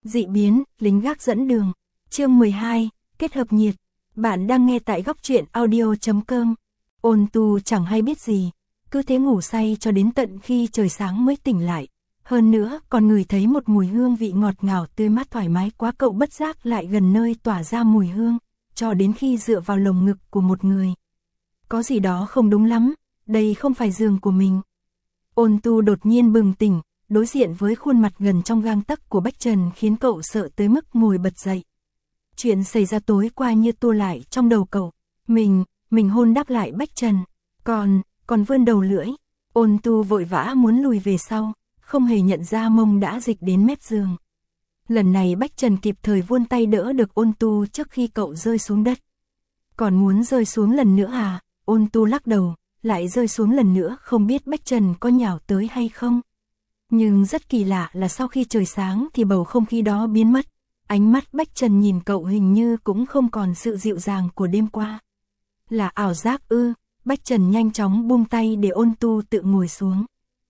Dị biến, lính gác dẫn đường. Chương 12, kết hợp nhiệt. Bạn đang nghe tại góc truyện audio.com. Ôn Tu chẳng hay biết gì, cứ thế ngủ say cho đến tận khi trời sáng mới tỉnh lại. Hơn nữa, còn ngửi thấy một mùi hương vị ngọt ngào tươi mát thoải mái quá, cậu bất giác lại gần nơi tỏa ra mùi hương, cho đến khi dựa vào lồng ngực của một người. Có gì đó không đúng lắm, đây không phải giường của mình. Ôn Tu đột nhiên bừng tỉnh, đối diện với khuôn mặt gần trong gang tấc của Bách Trần khiến cậu sợ tới mức ngồi bật dậy. Chuyện xảy ra tối qua như tua lại trong đầu cậu. Mình hôn đáp lại Bách Trần, còn vươn đầu lưỡi. Ôn Tu vội vã muốn lùi về sau, không hề nhận ra mông đã dịch đến mép giường. Lần này Bách Trần kịp thời vươn tay đỡ được Ôn Tu trước khi cậu rơi xuống đất. Còn muốn rơi xuống lần nữa à? Ôn Tu lắc đầu, lại rơi xuống lần nữa, không biết Bách Trần có nhào tới hay không. Nhưng rất kỳ lạ là sau khi trời sáng thì bầu không khí đó biến mất. Ánh mắt Bách Trần nhìn cậu hình như cũng không còn sự dịu dàng của đêm qua. Là ảo giác ư? Bách Trần nhanh chóng buông tay để Ôn Tu tự ngồi xuống.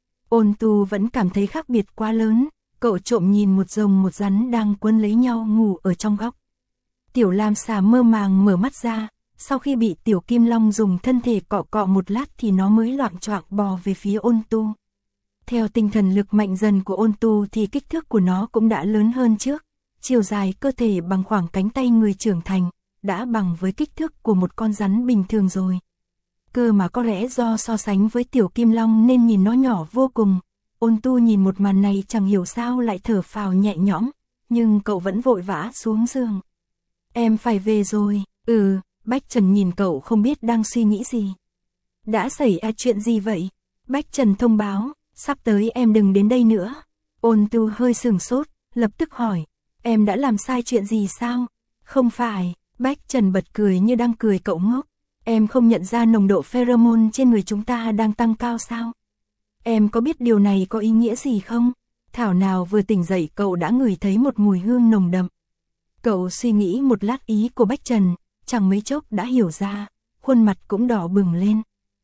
Ôn Tu vẫn cảm thấy khác biệt quá lớn. Cậu trộm nhìn một rồng một rắn đang quấn lấy nhau ngủ ở trong góc. Tiểu Lam Xà mơ màng mở mắt ra. Sau khi bị Tiểu Kim Long dùng thân thể cọ cọ một lát thì nó mới loạng choạng bò về phía Ôn Tu. Theo tinh thần lực mạnh dần của Ôn Tu thì kích thước của nó cũng đã lớn hơn trước. Chiều dài cơ thể bằng khoảng cánh tay người trưởng thành, đã bằng với kích thước của một con rắn bình thường rồi. Cơ mà có lẽ do so sánh với Tiểu Kim Long nên nhìn nó nhỏ vô cùng. Ôn Tu nhìn một màn này chẳng hiểu sao lại thở phào nhẹ nhõm, nhưng cậu vẫn vội vã xuống giường. Em phải về rồi. Bách Trần nhìn cậu không biết đang suy nghĩ gì. Đã xảy ra chuyện gì vậy? Bách Trần thông báo, sắp tới em đừng đến đây nữa. Ôn Tu hơi sửng sốt, lập tức hỏi, em đã làm sai chuyện gì sao? Không phải, Bách Trần bật cười như đang cười cậu ngốc. Em không nhận ra nồng độ pheromone trên người chúng ta đang tăng cao sao? Em có biết điều này có ý nghĩa gì không? Thảo nào vừa tỉnh dậy cậu đã ngửi thấy một mùi hương nồng đậm. Cậu suy nghĩ một lát ý của Bách Trần, chẳng mấy chốc đã hiểu ra, khuôn mặt cũng đỏ bừng lên.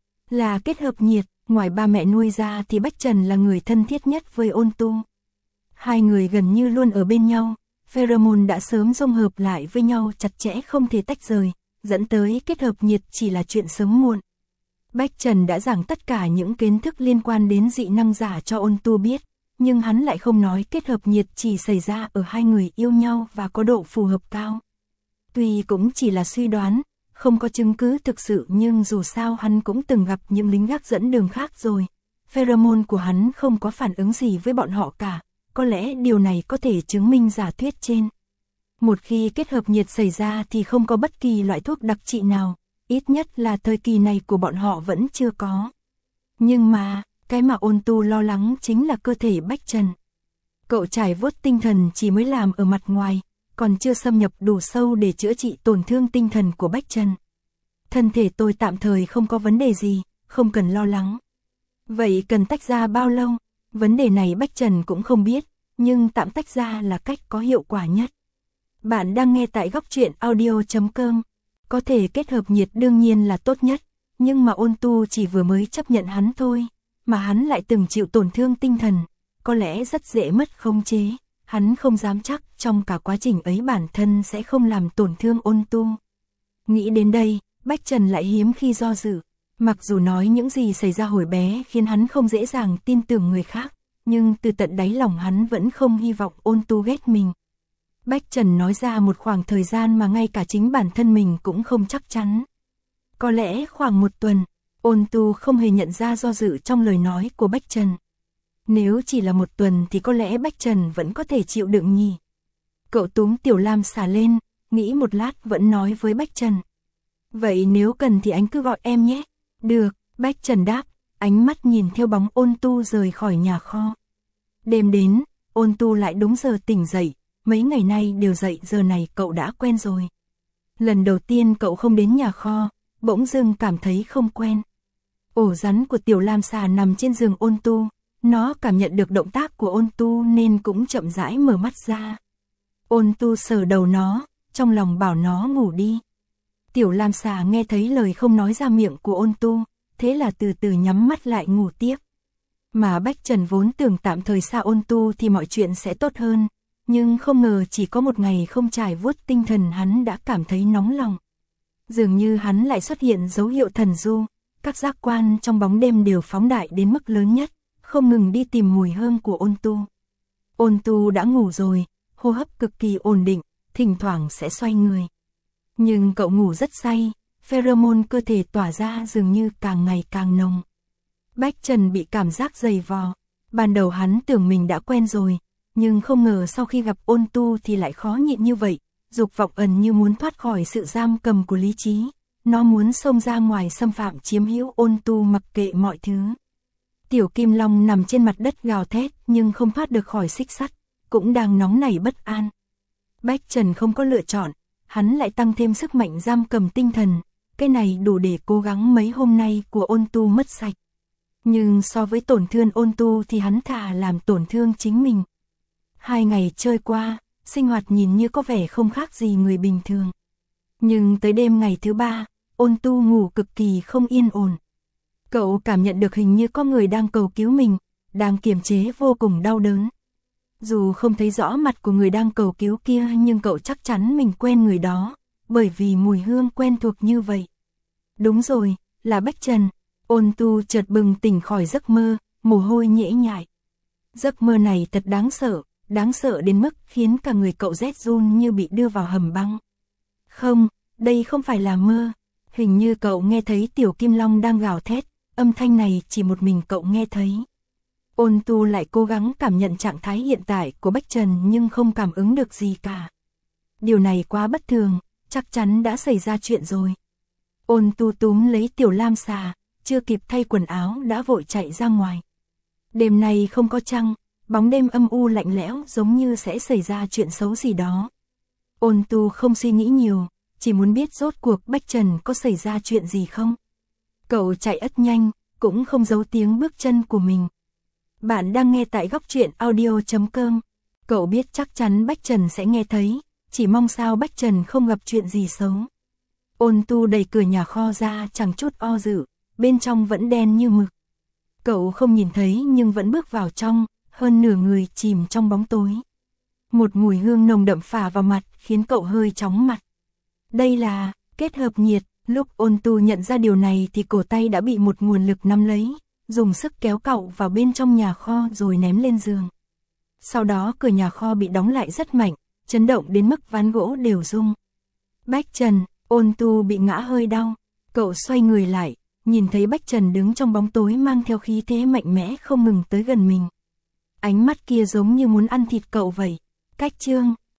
Là kết hợp nhiệt, ngoài ba mẹ nuôi ra thì Bách Trần là người thân thiết nhất với Ôn Tu. Hai người gần như luôn ở bên nhau, pheromone đã sớm dung hợp lại với nhau chặt chẽ không thể tách rời, dẫn tới kết hợp nhiệt chỉ là chuyện sớm muộn. Bách Trần đã giảng tất cả những kiến thức liên quan đến dị năng giả cho Ôn Tu biết, nhưng hắn lại không nói kết hợp nhiệt chỉ xảy ra ở hai người yêu nhau và có độ phù hợp cao. Tuy cũng chỉ là suy đoán, không có chứng cứ thực sự, nhưng dù sao hắn cũng từng gặp những lính gác dẫn đường khác rồi. Pheromone của hắn không có phản ứng gì với bọn họ cả, có lẽ điều này có thể chứng minh giả thuyết trên. Một khi kết hợp nhiệt xảy ra thì không có bất kỳ loại thuốc đặc trị nào, ít nhất là thời kỳ này của bọn họ vẫn chưa có. Nhưng mà, cái mà Ôn Tu lo lắng chính là cơ thể Bách Trần. Cậu trải vuốt tinh thần chỉ mới làm ở mặt ngoài, còn chưa xâm nhập đủ sâu để chữa trị tổn thương tinh thần của Bách Trần. Thân thể tôi tạm thời không có vấn đề gì, không cần lo lắng. Vậy cần tách ra bao lâu? Vấn đề này Bách Trần cũng không biết, nhưng tạm tách ra là cách có hiệu quả nhất. Bạn đang nghe tại góc truyện audio.com. Có thể kết hợp nhiệt đương nhiên là tốt nhất, nhưng mà Ôn Tu chỉ vừa mới chấp nhận hắn thôi, mà hắn lại từng chịu tổn thương tinh thần, có lẽ rất dễ mất khống chế. Hắn không dám chắc trong cả quá trình ấy bản thân sẽ không làm tổn thương Ôn Tu. Nghĩ đến đây, Bách Trần lại hiếm khi do dự. Mặc dù nói những gì xảy ra hồi bé khiến hắn không dễ dàng tin tưởng người khác, nhưng từ tận đáy lòng hắn vẫn không hy vọng Ôn Tu ghét mình. Bách Trần nói ra một khoảng thời gian mà ngay cả chính bản thân mình cũng không chắc chắn. Có lẽ khoảng một tuần. Ôn Tu không hề nhận ra do dự trong lời nói của Bách Trần. Nếu chỉ là một tuần thì có lẽ Bách Trần vẫn có thể chịu đựng nhỉ. Cậu túm Tiểu Lam Xà lên, nghĩ một lát vẫn nói với Bách Trần. Vậy nếu cần thì anh cứ gọi em nhé. Được, Bách Trần đáp, ánh mắt nhìn theo bóng Ôn Tu rời khỏi nhà kho. Đêm đến, Ôn Tu lại đúng giờ tỉnh dậy, mấy ngày nay đều dậy giờ này cậu đã quen rồi. Lần đầu tiên cậu không đến nhà kho, bỗng dưng cảm thấy không quen. Ổ rắn của Tiểu Lam Xà nằm trên giường Ôn Tu. Nó cảm nhận được động tác của Ôn Tu nên cũng chậm rãi mở mắt ra. Ôn Tu sờ đầu nó, trong lòng bảo nó ngủ đi. Tiểu Lam Xà nghe thấy lời không nói ra miệng của Ôn Tu, thế là từ từ nhắm mắt lại ngủ tiếp. Mà Bách Trần vốn tưởng tạm thời xa Ôn Tu thì mọi chuyện sẽ tốt hơn, nhưng không ngờ chỉ có một ngày không trải vuốt tinh thần hắn đã cảm thấy nóng lòng. Dường như hắn lại xuất hiện dấu hiệu thần du, các giác quan trong bóng đêm đều phóng đại đến mức lớn nhất, không ngừng đi tìm mùi hương của Ôn Tu. Ôn Tu đã ngủ rồi, hô hấp cực kỳ ổn định, thỉnh thoảng sẽ xoay người. Nhưng cậu ngủ rất say, pheromone cơ thể tỏa ra dường như càng ngày càng nồng. Bách Trần bị cảm giác dày vò, ban đầu hắn tưởng mình đã quen rồi, nhưng không ngờ sau khi gặp Ôn Tu thì lại khó nhịn như vậy, dục vọng ẩn như muốn thoát khỏi sự giam cầm của lý trí, nó muốn xông ra ngoài xâm phạm chiếm hữu Ôn Tu mặc kệ mọi thứ. Tiểu Kim Long nằm trên mặt đất gào thét nhưng không thoát được khỏi xích sắt, cũng đang nóng nảy bất an. Bách Trần không có lựa chọn, hắn lại tăng thêm sức mạnh giam cầm tinh thần, cái này đủ để cố gắng mấy hôm nay của Ôn Tu mất sạch. Nhưng so với tổn thương Ôn Tu thì hắn thà làm tổn thương chính mình. 2 ngày trôi qua, sinh hoạt nhìn như có vẻ không khác gì người bình thường. Nhưng tới đêm ngày thứ 3, Ôn Tu ngủ cực kỳ không yên ổn. Cậu cảm nhận được hình như có người đang cầu cứu mình, đang kiềm chế vô cùng đau đớn. Dù không thấy rõ mặt của người đang cầu cứu kia nhưng cậu chắc chắn mình quen người đó, bởi vì mùi hương quen thuộc như vậy. Đúng rồi, là Bách Trần. Ôn Tu chợt bừng tỉnh khỏi giấc mơ, mồ hôi nhễ nhại. Giấc mơ này thật đáng sợ đến mức khiến cả người cậu rét run như bị đưa vào hầm băng. Không, đây không phải là mơ. Hình như cậu nghe thấy Tiểu Kim Long đang gào thét, âm thanh này chỉ một mình cậu nghe thấy. Ôn Tu lại cố gắng cảm nhận trạng thái hiện tại của Bách Trần nhưng không cảm ứng được gì cả. Điều này quá bất thường, chắc chắn đã xảy ra chuyện rồi. Ôn Tu túm lấy Tiểu Lam Xà, chưa kịp thay quần áo đã vội chạy ra ngoài. Đêm nay không có trăng, bóng đêm âm u lạnh lẽo giống như sẽ xảy ra chuyện xấu gì đó. Ôn Tu không suy nghĩ nhiều, chỉ muốn biết rốt cuộc Bách Trần có xảy ra chuyện gì không. Cậu chạy ất nhanh, cũng không giấu tiếng bước chân của mình. Bạn đang nghe tại góc truyện audio.com. Cậu biết chắc chắn Bách Trần sẽ nghe thấy, chỉ mong sao Bách Trần không gặp chuyện gì xấu. Ôn Tu đẩy cửa nhà kho ra chẳng chút o dự, bên trong vẫn đen như mực. Cậu không nhìn thấy nhưng vẫn bước vào trong, hơn nửa người chìm trong bóng tối. Một mùi hương nồng đậm phả vào mặt khiến cậu hơi chóng mặt. Đây là kết hợp nhiệt. Lúc Ôn Tu nhận ra điều này thì cổ tay đã bị một nguồn lực nắm lấy, dùng sức kéo cậu vào bên trong nhà kho rồi ném lên giường. Sau đó cửa nhà kho bị đóng lại rất mạnh, chấn động đến mức ván gỗ đều rung. Bách Trần. Ôn Tu bị ngã hơi đau, cậu xoay người lại, nhìn thấy Bách Trần đứng trong bóng tối mang theo khí thế mạnh mẽ không ngừng tới gần mình. Ánh mắt kia giống như muốn ăn thịt cậu vậy. Cách chương